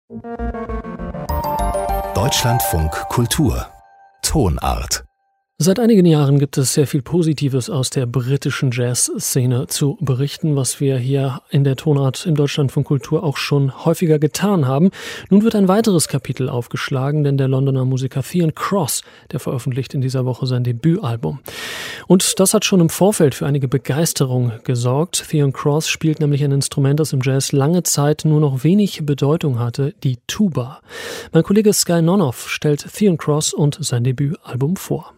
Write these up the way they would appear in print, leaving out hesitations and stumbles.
Deutschlandfunk Kultur Tonart. Seit einigen Jahren gibt es sehr viel Positives aus der britischen Jazzszene zu berichten, was wir hier in der Tonart im Deutschlandfunk Kultur auch schon häufiger getan haben. Nun wird ein weiteres Kapitel aufgeschlagen, denn der Londoner Musiker Theon Cross, der veröffentlicht in dieser Woche sein Debütalbum. Und das hat schon im Vorfeld für einige Begeisterung gesorgt. Theon Cross spielt nämlich ein Instrument, das im Jazz lange Zeit nur noch wenig Bedeutung hatte, die Tuba. Mein Kollege Sky Nonoff stellt Theon Cross und sein Debütalbum vor.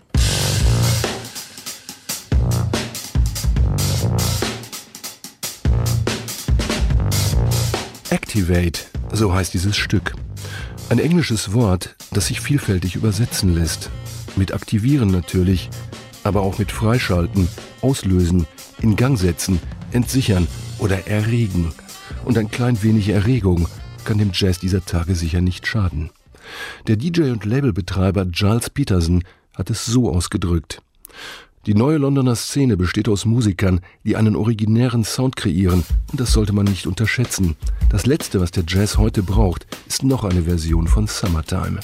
Activate, so heißt dieses Stück. Ein englisches Wort, das sich vielfältig übersetzen lässt. Mit aktivieren natürlich, aber auch mit freischalten, auslösen, in Gang setzen, entsichern oder erregen. Und ein klein wenig Erregung kann dem Jazz dieser Tage sicher nicht schaden. Der DJ und Labelbetreiber Gilles Peterson hat es so ausgedrückt: Die neue Londoner Szene besteht aus Musikern, die einen originären Sound kreieren, und das sollte man nicht unterschätzen. Das Letzte, was der Jazz heute braucht, ist noch eine Version von Summertime.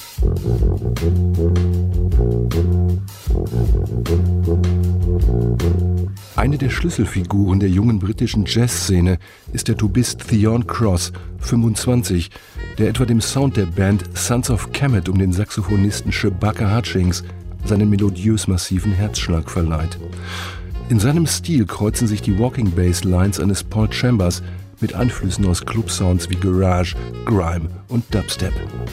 Eine der Schlüsselfiguren der jungen britischen Jazzszene ist der Tubist Theon Cross, 25, der etwa dem Sound der Band Sons of Kemet um den Saxophonisten Shabaka Hutchings seinen melodiös massiven Herzschlag verleiht. In seinem Stil kreuzen sich die Walking Bass Lines eines Paul Chambers mit Einflüssen aus Club-Sounds wie Garage, Grime und Dubstep.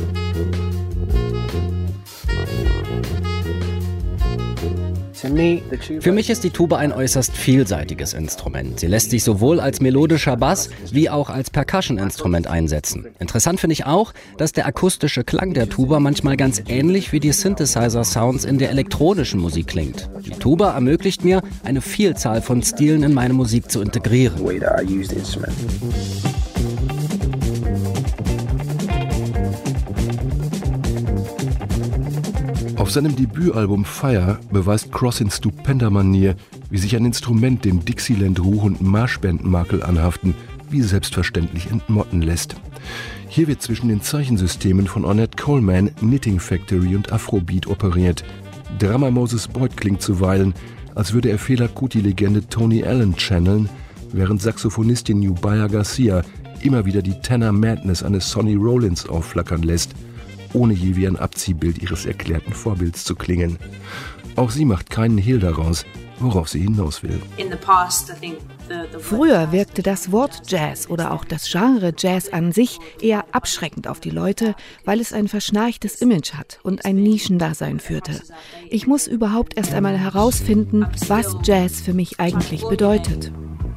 Für mich ist die Tuba ein äußerst vielseitiges Instrument. Sie lässt sich sowohl als melodischer Bass wie auch als Percussion-Instrument einsetzen. Interessant finde ich auch, dass der akustische Klang der Tuba manchmal ganz ähnlich wie die Synthesizer-Sounds in der elektronischen Musik klingt. Die Tuba ermöglicht mir, eine Vielzahl von Stilen in meine Musik zu integrieren. Auf seinem Debütalbum Fire beweist Cross in stupender Manier, wie sich ein Instrument dem Dixieland-Ruch- und Marschbandenmakel anhaften, wie selbstverständlich entmotten lässt. Hier wird zwischen den Zeichensystemen von Ornette Coleman, Knitting Factory und Afrobeat operiert. Drummer Moses Boyd klingt zuweilen, als würde er Fela Kuti-Legende Tony Allen channeln, während Saxophonistin Nubia Garcia immer wieder die Tenor Madness eines Sonny Rollins aufflackern lässt, ohne je wie ein Abziehbild ihres erklärten Vorbilds zu klingen. Auch sie macht keinen Hehl daraus, worauf sie hinaus will. Früher wirkte das Wort Jazz oder auch das Genre Jazz an sich eher abschreckend auf die Leute, weil es ein verschnarchtes Image hat und ein Nischendasein führte. Ich muss überhaupt erst einmal herausfinden, was Jazz für mich eigentlich bedeutet.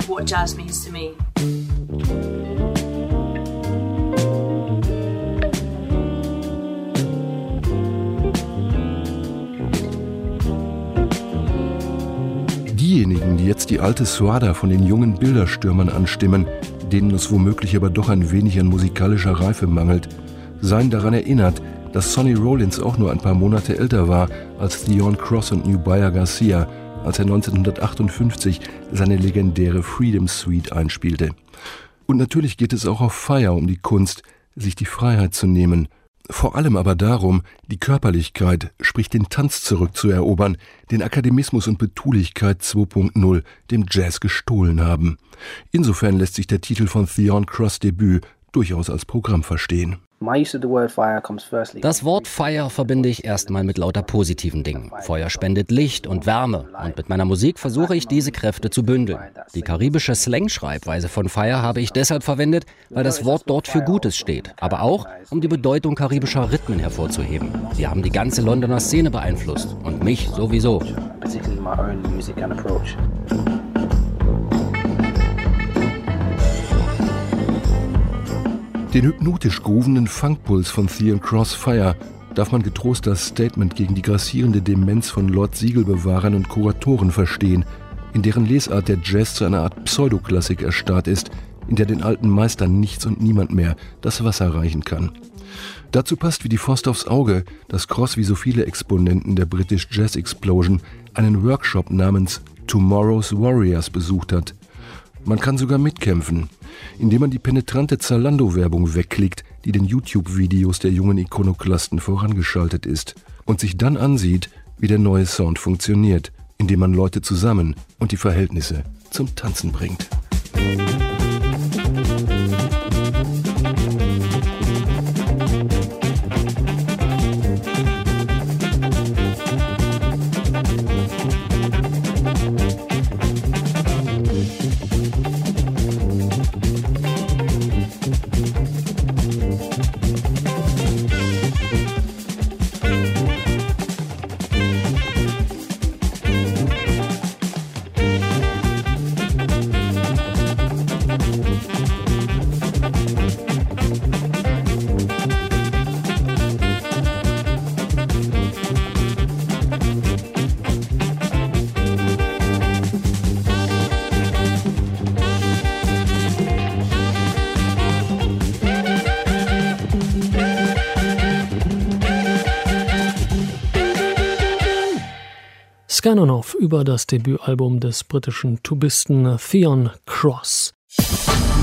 Diejenigen, die jetzt die alte Suada von den jungen Bilderstürmern anstimmen, denen es womöglich aber doch ein wenig an musikalischer Reife mangelt, seien daran erinnert, dass Sonny Rollins auch nur ein paar Monate älter war als Theon Cross und Nubia Garcia, als er 1958 seine legendäre Freedom Suite einspielte. Und natürlich geht es auch auf Fire um die Kunst, sich die Freiheit zu nehmen. Vor allem aber darum, die Körperlichkeit, sprich den Tanz zurückzuerobern, den Akademismus und Betulichkeit 2.0 dem Jazz gestohlen haben. Insofern lässt sich der Titel von Theon Cross' Debüt durchaus als Programm verstehen. Das Wort Fire verbinde ich erstmal mit lauter positiven Dingen. Feuer spendet Licht und Wärme und mit meiner Musik versuche ich, diese Kräfte zu bündeln. Die karibische Slang-Schreibweise von Fire habe ich deshalb verwendet, weil das Wort dort für Gutes steht, aber auch, um die Bedeutung karibischer Rhythmen hervorzuheben. Sie haben die ganze Londoner Szene beeinflusst und mich sowieso. Den hypnotisch groovenden Funkpuls von Theon Cross Fire darf man getrost als Statement gegen die grassierende Demenz von Lord Siegelbewahrern und Kuratoren verstehen, in deren Lesart der Jazz zu einer Art Pseudoklassik erstarrt ist, in der den alten Meistern nichts und niemand mehr das Wasser reichen kann. Dazu passt wie die Faust aufs Auge, dass Cross wie so viele Exponenten der British Jazz Explosion einen Workshop namens Tomorrow's Warriors besucht hat. Man kann sogar mitkämpfen, indem man die penetrante Zalando-Werbung wegklickt, die den YouTube-Videos der jungen Ikonoklasten vorangeschaltet ist und sich dann ansieht, wie der neue Sound funktioniert, indem man Leute zusammen und die Verhältnisse zum Tanzen bringt. Scannonoff über das Debütalbum des britischen Tubisten Theon Cross.